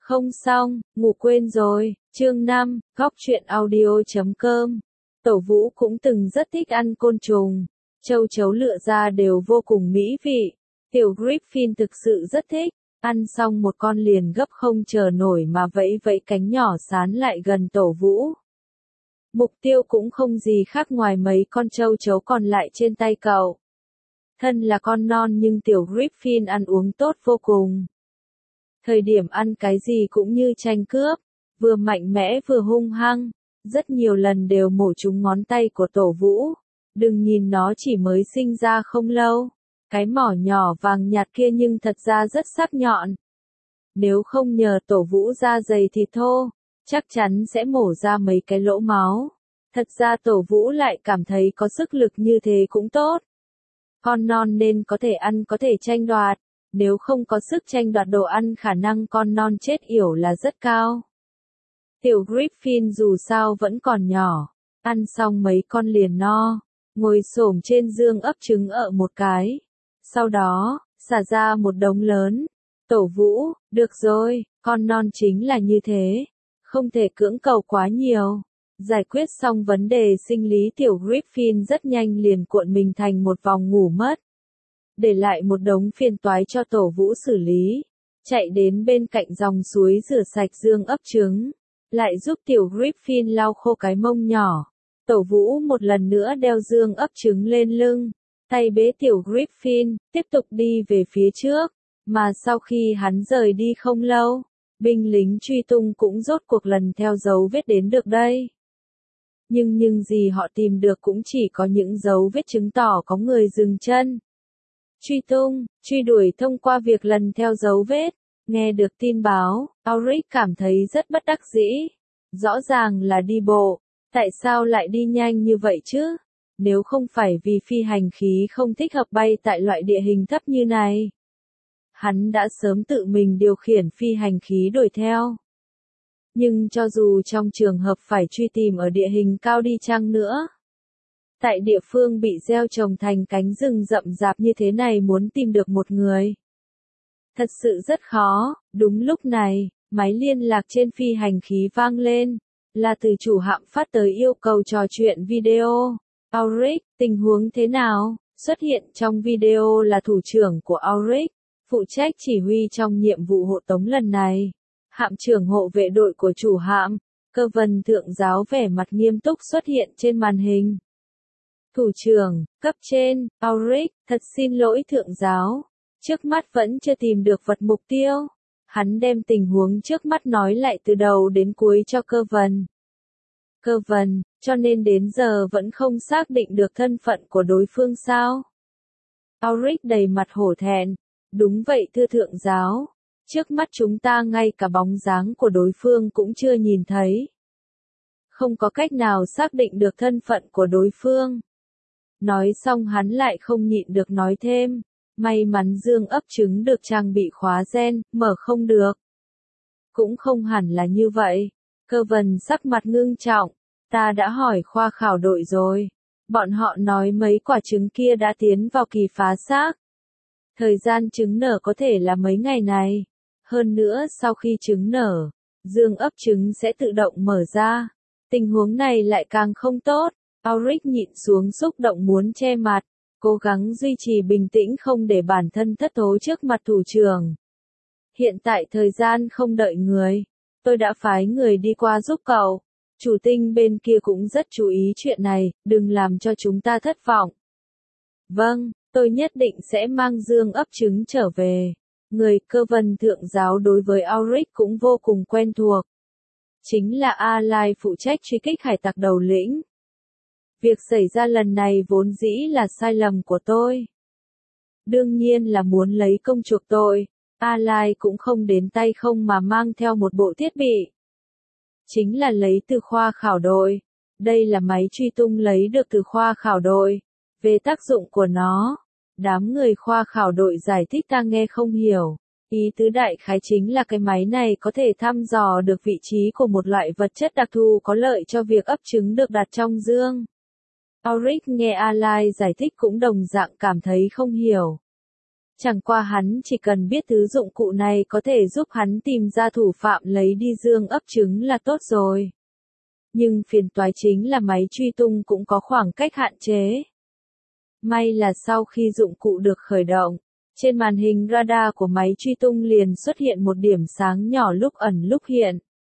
Không xong, ngủ quên rồi. Chương 5, góc truyện audio.com. Tổ Vũ cũng từng rất thích ăn côn trùng. Châu chấu lựa ra đều vô cùng mỹ vị. Tiểu Griffin thực sự rất thích. Ăn xong một con liền gấp không chờ nổi mà vẫy vẫy cánh nhỏ sán lại gần Tổ Vũ. Mục tiêu cũng không gì khác ngoài mấy con châu chấu còn lại trên tay cậu. Thân là con non nhưng Tiểu Griffin ăn uống tốt vô cùng. Thời điểm ăn cái gì cũng như tranh cướp, vừa mạnh mẽ vừa hung hăng, rất nhiều lần đều mổ trúng ngón tay của Tổ Vũ. Đừng nhìn nó chỉ mới sinh ra không lâu, cái mỏ nhỏ vàng nhạt kia nhưng thật ra rất sắc nhọn. Nếu không nhờ Tổ Vũ da dày thịt thô, chắc chắn sẽ mổ ra mấy cái lỗ máu. Thật ra Tổ Vũ lại cảm thấy có sức lực như thế cũng tốt. Con non nên có thể ăn có thể tranh đoạt. Nếu không có sức tranh đoạt đồ ăn khả năng con non chết yểu là rất cao. Tiểu Griffin dù sao vẫn còn nhỏ, ăn xong mấy con liền no, ngồi xổm trên giường ấp trứng ở một cái. Sau đó, xả ra một đống lớn. Tổ Vũ, được rồi, con non chính là như thế. Không thể cưỡng cầu quá nhiều. Giải quyết xong vấn đề sinh lý Tiểu Griffin rất nhanh liền cuộn mình thành một vòng ngủ mất. Để lại một đống phiền toái cho Tổ Vũ xử lý. Chạy đến bên cạnh dòng suối rửa sạch giường ấp trứng. Lại giúp Tiểu Griffin lau khô cái mông nhỏ. Tổ Vũ một lần nữa đeo giường ấp trứng lên lưng. Tay bế Tiểu Griffin, tiếp tục đi về phía trước. Mà sau khi hắn rời đi không lâu, binh lính truy tung cũng rốt cuộc lần theo dấu vết đến được đây. Nhưng gì họ tìm được cũng chỉ có những dấu vết chứng tỏ có người dừng chân. Truy tung, truy đuổi thông qua việc lần theo dấu vết. Nghe được tin báo, Auric cảm thấy rất bất đắc dĩ. Rõ ràng là đi bộ, tại sao lại đi nhanh như vậy chứ? Nếu không phải vì phi hành khí không thích hợp bay tại loại địa hình thấp như này, hắn đã sớm tự mình điều khiển phi hành khí đuổi theo. Nhưng cho dù trong trường hợp phải truy tìm ở địa hình cao đi chăng nữa, tại địa phương bị gieo trồng thành cánh rừng rậm rạp như thế này muốn tìm được một người, thật sự rất khó. Đúng lúc này, máy liên lạc trên phi hành khí vang lên, là từ chủ hạm phát tới yêu cầu trò chuyện video. Auric, tình huống thế nào? Xuất hiện trong video là thủ trưởng của Auric, phụ trách chỉ huy trong nhiệm vụ hộ tống lần này. Hạm trưởng hộ vệ đội của chủ hạm, Cơ Vân thượng giáo vẻ mặt nghiêm túc xuất hiện trên màn hình. Thủ trưởng, cấp trên, Auric, thật xin lỗi thượng giáo. Trước mắt vẫn chưa tìm được vật mục tiêu. Hắn đem tình huống trước mắt nói lại từ đầu đến cuối cho Cơ Vân. Cơ Vân, cho nên đến giờ vẫn không xác định được thân phận của đối phương sao? Auric đầy mặt hổ thẹn. Đúng vậy thưa thượng giáo. Trước mắt chúng ta ngay cả bóng dáng của đối phương cũng chưa nhìn thấy. Không có cách nào xác định được thân phận của đối phương. Nói xong hắn lại không nhịn được nói thêm. May mắn giường ấp trứng được trang bị khóa gen, mở không được. Cũng không hẳn là như vậy. Cơ Vân sắc mặt ngưng trọng. Ta đã hỏi khoa khảo đội rồi. Bọn họ nói mấy quả trứng kia đã tiến vào kỳ phá xác. Thời gian trứng nở có thể là mấy ngày này. Hơn nữa sau khi trứng nở, giường ấp trứng sẽ tự động mở ra. Tình huống này lại càng không tốt. Auric nhịn xuống xúc động muốn che mặt, cố gắng duy trì bình tĩnh không để bản thân thất thố trước mặt thủ trưởng. Hiện tại thời gian không đợi người. Tôi đã phái người đi qua giúp cậu. Chủ tinh bên kia cũng rất chú ý chuyện này, đừng làm cho chúng ta thất vọng. Vâng, tôi nhất định sẽ mang giường ấp trứng trở về. Người Cơ Vân thượng giáo đối với Auric cũng vô cùng quen thuộc. Chính là A Lai phụ trách truy kích hải tặc đầu lĩnh. Việc xảy ra lần này vốn dĩ là sai lầm của tôi. Đương nhiên là muốn lấy công chuộc tội. A Lai cũng không đến tay không mà mang theo một bộ thiết bị. Chính là lấy từ khoa khảo đội. Đây là máy truy tung lấy được từ khoa khảo đội. Về tác dụng của nó, đám người khoa khảo đội giải thích ta nghe không hiểu. Ý tứ đại khái chính là cái máy này có thể thăm dò được vị trí của một loại vật chất đặc thù có lợi cho việc ấp trứng được đặt trong giường. Auric nghe A Lai giải thích cũng đồng dạng cảm thấy không hiểu. Chẳng qua hắn chỉ cần biết thứ dụng cụ này có thể giúp hắn tìm ra thủ phạm lấy đi dương ấp trứng là tốt rồi. Nhưng phiền toái chính là máy truy tung cũng có khoảng cách hạn chế. May là sau khi dụng cụ được khởi động, trên màn hình radar của máy truy tung liền xuất hiện một điểm sáng nhỏ lúc ẩn lúc hiện.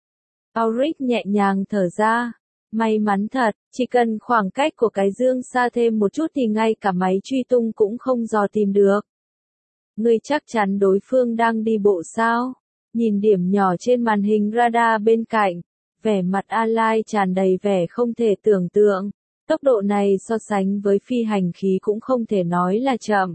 Auric nhẹ nhàng thở ra. May mắn thật, chỉ cần khoảng cách của cái dương xa thêm một chút thì ngay cả máy truy tung cũng không dò tìm được. Ngươi chắc chắn đối phương đang đi bộ sao? Nhìn điểm nhỏ trên màn hình radar bên cạnh, vẻ mặt A-Lai tràn đầy vẻ không thể tưởng tượng. Tốc độ này so sánh với phi hành khí cũng không thể nói là chậm.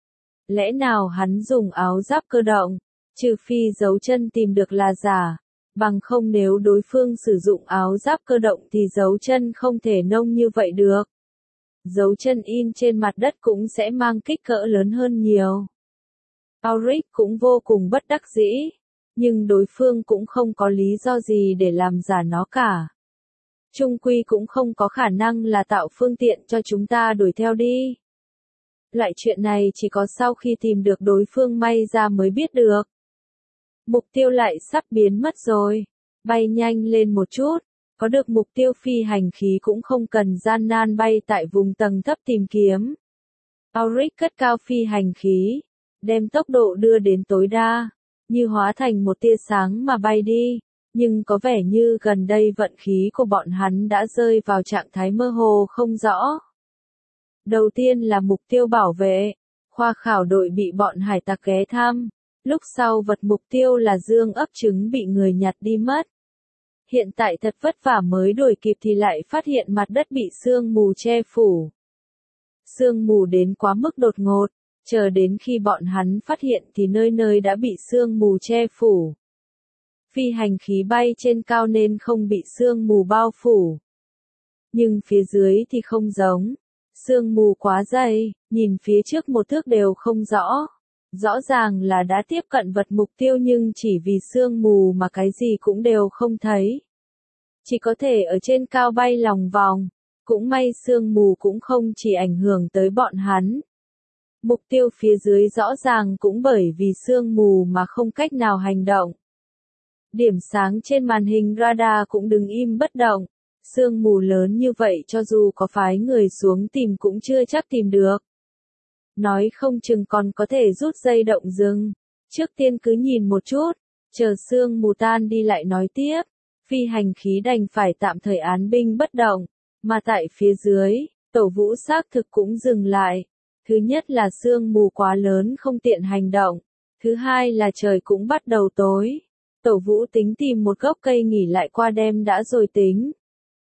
Lẽ nào hắn dùng áo giáp cơ động, trừ phi dấu chân tìm được là giả, bằng không nếu đối phương sử dụng áo giáp cơ động thì dấu chân không thể nông như vậy được. Dấu chân in trên mặt đất cũng sẽ mang kích cỡ lớn hơn nhiều. Auric cũng vô cùng bất đắc dĩ, nhưng đối phương cũng không có lý do gì để làm giả nó cả. Chung quy cũng không có khả năng là tạo phương tiện cho chúng ta đuổi theo đi. Loại chuyện này chỉ có sau khi tìm được đối phương may ra mới biết được. Mục tiêu lại sắp biến mất rồi. Bay nhanh lên một chút. Có được mục tiêu phi hành khí cũng không cần gian nan bay tại vùng tầng thấp tìm kiếm. Auric cất cao phi hành khí, đem tốc độ đưa đến tối đa, như hóa thành một tia sáng mà bay đi. Nhưng có vẻ như gần đây vận khí của bọn hắn đã rơi vào trạng thái mơ hồ không rõ. Đầu tiên là mục tiêu bảo vệ, khoa khảo đội bị bọn hải tặc ghé thăm. Lúc sau vật mục tiêu là dương ấp trứng bị người nhặt đi mất. Hiện tại thật vất vả mới đuổi kịp thì lại phát hiện mặt đất bị sương mù che phủ. Sương mù đến quá mức đột ngột, chờ đến khi bọn hắn phát hiện thì nơi nơi đã bị sương mù che phủ. Phi hành khí bay trên cao nên không bị sương mù bao phủ. Nhưng phía dưới thì không giống. Sương mù quá dày, nhìn phía trước một thước đều không rõ. Rõ ràng là đã tiếp cận vật mục tiêu nhưng chỉ vì sương mù mà cái gì cũng đều không thấy. Chỉ có thể ở trên cao bay lòng vòng. Cũng may sương mù cũng không chỉ ảnh hưởng tới bọn hắn. Mục tiêu phía dưới rõ ràng cũng bởi vì sương mù mà không cách nào hành động. Điểm sáng trên màn hình radar cũng đứng im bất động. Sương mù lớn như vậy cho dù có phái người xuống tìm cũng chưa chắc tìm được. Nói không chừng còn có thể rút dây động rừng. Trước tiên cứ nhìn một chút, chờ sương mù tan đi lại nói tiếp. Phi hành khí đành phải tạm thời án binh bất động. Mà tại phía dưới, Tổ Vũ xác thực cũng dừng lại. Thứ nhất là sương mù quá lớn không tiện hành động. Thứ hai là trời cũng bắt đầu tối. Tổ Vũ tính tìm một gốc cây nghỉ lại qua đêm đã rồi tính.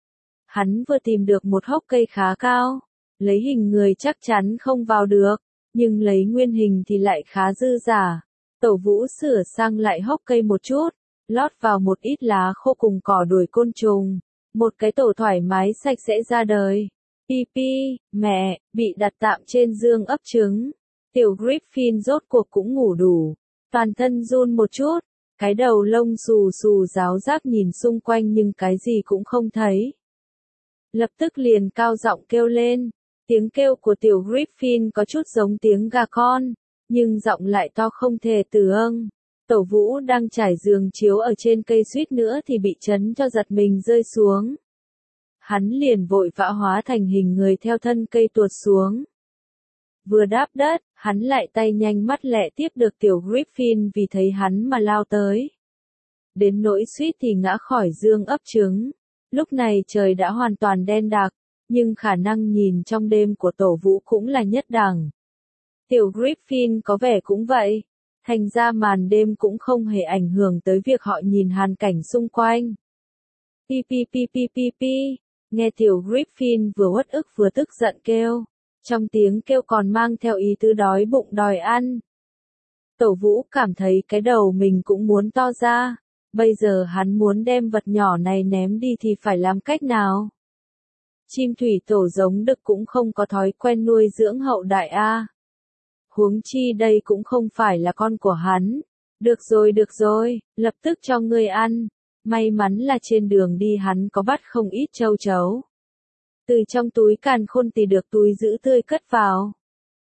Hắn vừa tìm được một hốc cây khá cao. Lấy hình người chắc chắn không vào được. Nhưng lấy nguyên hình thì lại khá dư giả. Tổ Vũ sửa sang lại hốc cây một chút. Lót vào một ít lá khô cùng cỏ đuổi côn trùng. Một cái tổ thoải mái sạch sẽ ra đời. Pipi, mẹ, bị đặt tạm trên dương ấp trứng. Tiểu Griffin rốt cuộc cũng ngủ đủ. Toàn thân run một chút. Cái đầu lông xù xù ráo rác nhìn xung quanh nhưng cái gì cũng không thấy. Lập tức liền cao giọng kêu lên. Tiếng kêu của tiểu Griffin có chút giống tiếng gà con. Nhưng giọng lại to không thể từ âng. Tổ Vũ đang trải giường chiếu ở trên cây suýt nữa thì bị chấn cho giật mình rơi xuống. Hắn liền vội vã hóa thành hình người theo thân cây tuột xuống. Vừa đáp đất, hắn lại tay nhanh mắt lẹ tiếp được tiểu Griffin vì thấy hắn mà lao tới. Đến nỗi suýt thì ngã khỏi dương ấp trứng. Lúc này trời đã hoàn toàn đen đặc, nhưng khả năng nhìn trong đêm của Tổ Vũ cũng là nhất đẳng. Tiểu Griffin có vẻ cũng vậy. Thành ra màn đêm cũng không hề ảnh hưởng tới việc họ nhìn hoàn cảnh xung quanh. Pi pi pi pi pi pi, nghe tiểu Griffin vừa uất ức vừa tức giận kêu. Trong tiếng kêu còn mang theo ý tứ đói bụng đòi ăn. Tổ Vũ cảm thấy cái đầu mình cũng muốn to ra. Bây giờ hắn muốn đem vật nhỏ này ném đi thì phải làm cách nào? Chim thủy tổ giống đực cũng không có thói quen nuôi dưỡng hậu đại a. Huống chi đây cũng không phải là con của hắn. Được rồi, lập tức cho ngươi ăn. May mắn là trên đường đi hắn có bắt không ít châu chấu. Từ trong túi càn khôn thì được túi giữ tươi cất vào.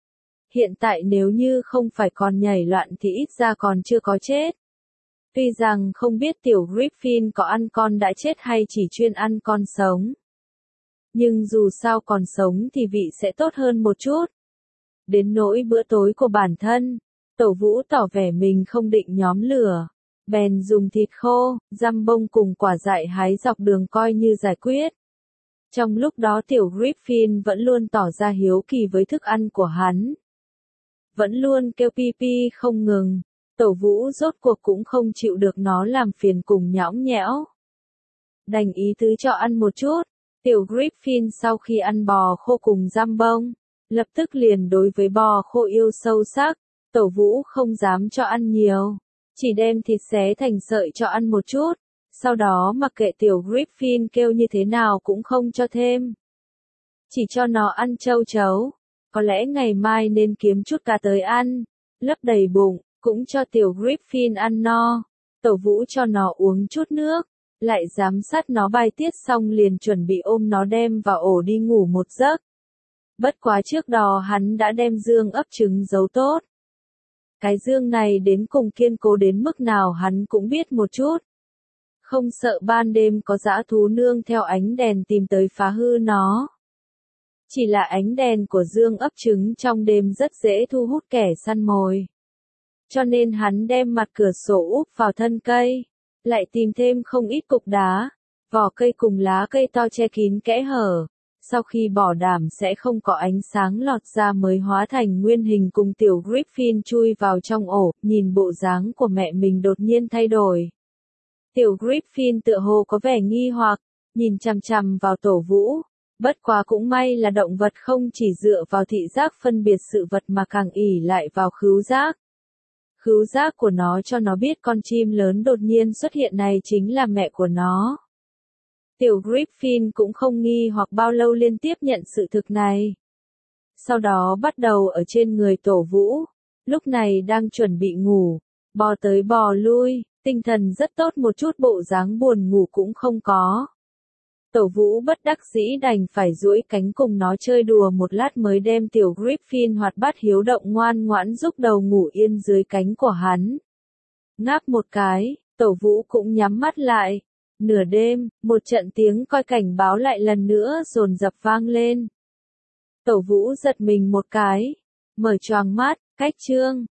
hiện tại nếu như không phải còn nhảy loạn thì ít ra còn chưa có chết. Tuy rằng không biết tiểu Griffin có ăn con đã chết hay chỉ chuyên ăn con sống. Nhưng dù sao còn sống thì vị sẽ tốt hơn một chút. Đến nỗi bữa tối của bản thân, Tổ Vũ tỏ vẻ mình không định nhóm lửa. Bèn dùng thịt khô, dăm bông cùng quả dại hái dọc đường coi như giải quyết. Trong lúc đó tiểu Griffin vẫn luôn tỏ ra hiếu kỳ với thức ăn của hắn. Vẫn luôn kêu pi pi không ngừng. Tổ Vũ rốt cuộc cũng không chịu được nó làm phiền cùng nhõng nhẽo. Đành ý tứ cho ăn một chút. Tiểu Griffin sau khi ăn bò khô cùng giam bông, lập tức liền đối với bò khô yêu sâu sắc. Tổ Vũ không dám cho ăn nhiều, chỉ đem thịt xé thành sợi cho ăn một chút. Sau đó mặc kệ tiểu Griffin kêu như thế nào cũng không cho thêm. Chỉ cho nó ăn châu chấu. Có lẽ ngày mai nên kiếm chút cá tới ăn, lấp đầy bụng. Cũng cho tiểu Griffin ăn no. Tổ Vũ cho nó uống chút nước, lại giám sát nó bài tiết xong liền chuẩn bị ôm nó đem vào ổ đi ngủ một giấc. Bất quá trước đó hắn đã đem dương ấp trứng giấu tốt. Cái dương này đến cùng kiên cố đến mức nào hắn cũng biết một chút. Không sợ ban đêm có dã thú nương theo ánh đèn tìm tới phá hư nó. Chỉ là ánh đèn của dương ấp trứng trong đêm rất dễ thu hút kẻ săn mồi. Cho nên hắn đem mặt cửa sổ úp vào thân cây, lại tìm thêm không ít cục đá, vỏ cây cùng lá cây to che kín kẽ hở. Sau khi bảo đảm sẽ không có ánh sáng lọt ra mới hóa thành nguyên hình cùng tiểu Griffin chui vào trong ổ, nhìn bộ dáng của mẹ mình đột nhiên thay đổi. Tiểu Griffin tựa hồ có vẻ nghi hoặc, nhìn chằm chằm vào Tổ Vũ. Bất quá cũng may là động vật không chỉ dựa vào thị giác phân biệt sự vật mà càng ỷ lại vào khứu giác. Khứu giác của nó cho nó biết con chim lớn đột nhiên xuất hiện này chính là mẹ của nó. Tiểu Griffin cũng không nghi hoặc bao lâu liên tiếp nhận sự thực này. Sau đó bắt đầu ở trên người Tổ Vũ, lúc này đang chuẩn bị ngủ, bò tới bò lui, tinh thần rất tốt một chút bộ dáng buồn ngủ cũng không có. Tổ Vũ bất đắc dĩ đành phải duỗi cánh cùng nó chơi đùa một lát mới đem tiểu Griffin hoạt bát hiếu động ngoan ngoãn giúp đầu ngủ yên dưới cánh của hắn. Ngáp một cái, Tổ Vũ cũng nhắm mắt lại. Nửa đêm, một trận tiếng còi cảnh báo lại lần nữa dồn dập vang lên. Tổ Vũ giật mình một cái, mở choàng mắt, cách chương.